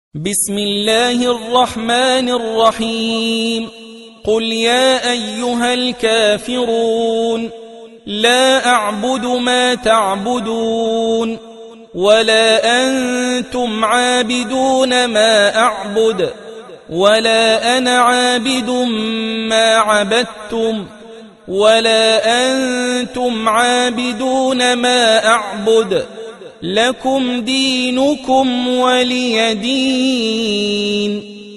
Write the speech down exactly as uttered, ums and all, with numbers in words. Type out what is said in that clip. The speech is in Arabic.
بسم الله الرحمن الرحيم. قل يا أيها الكافرون لا أعبد ما تعبدون ولا أنتم عابدون ما أعبد ولا أنا عابد ما عبدتم ولا أنتم عابدون ما أعبد لكم دينكم ولي دين.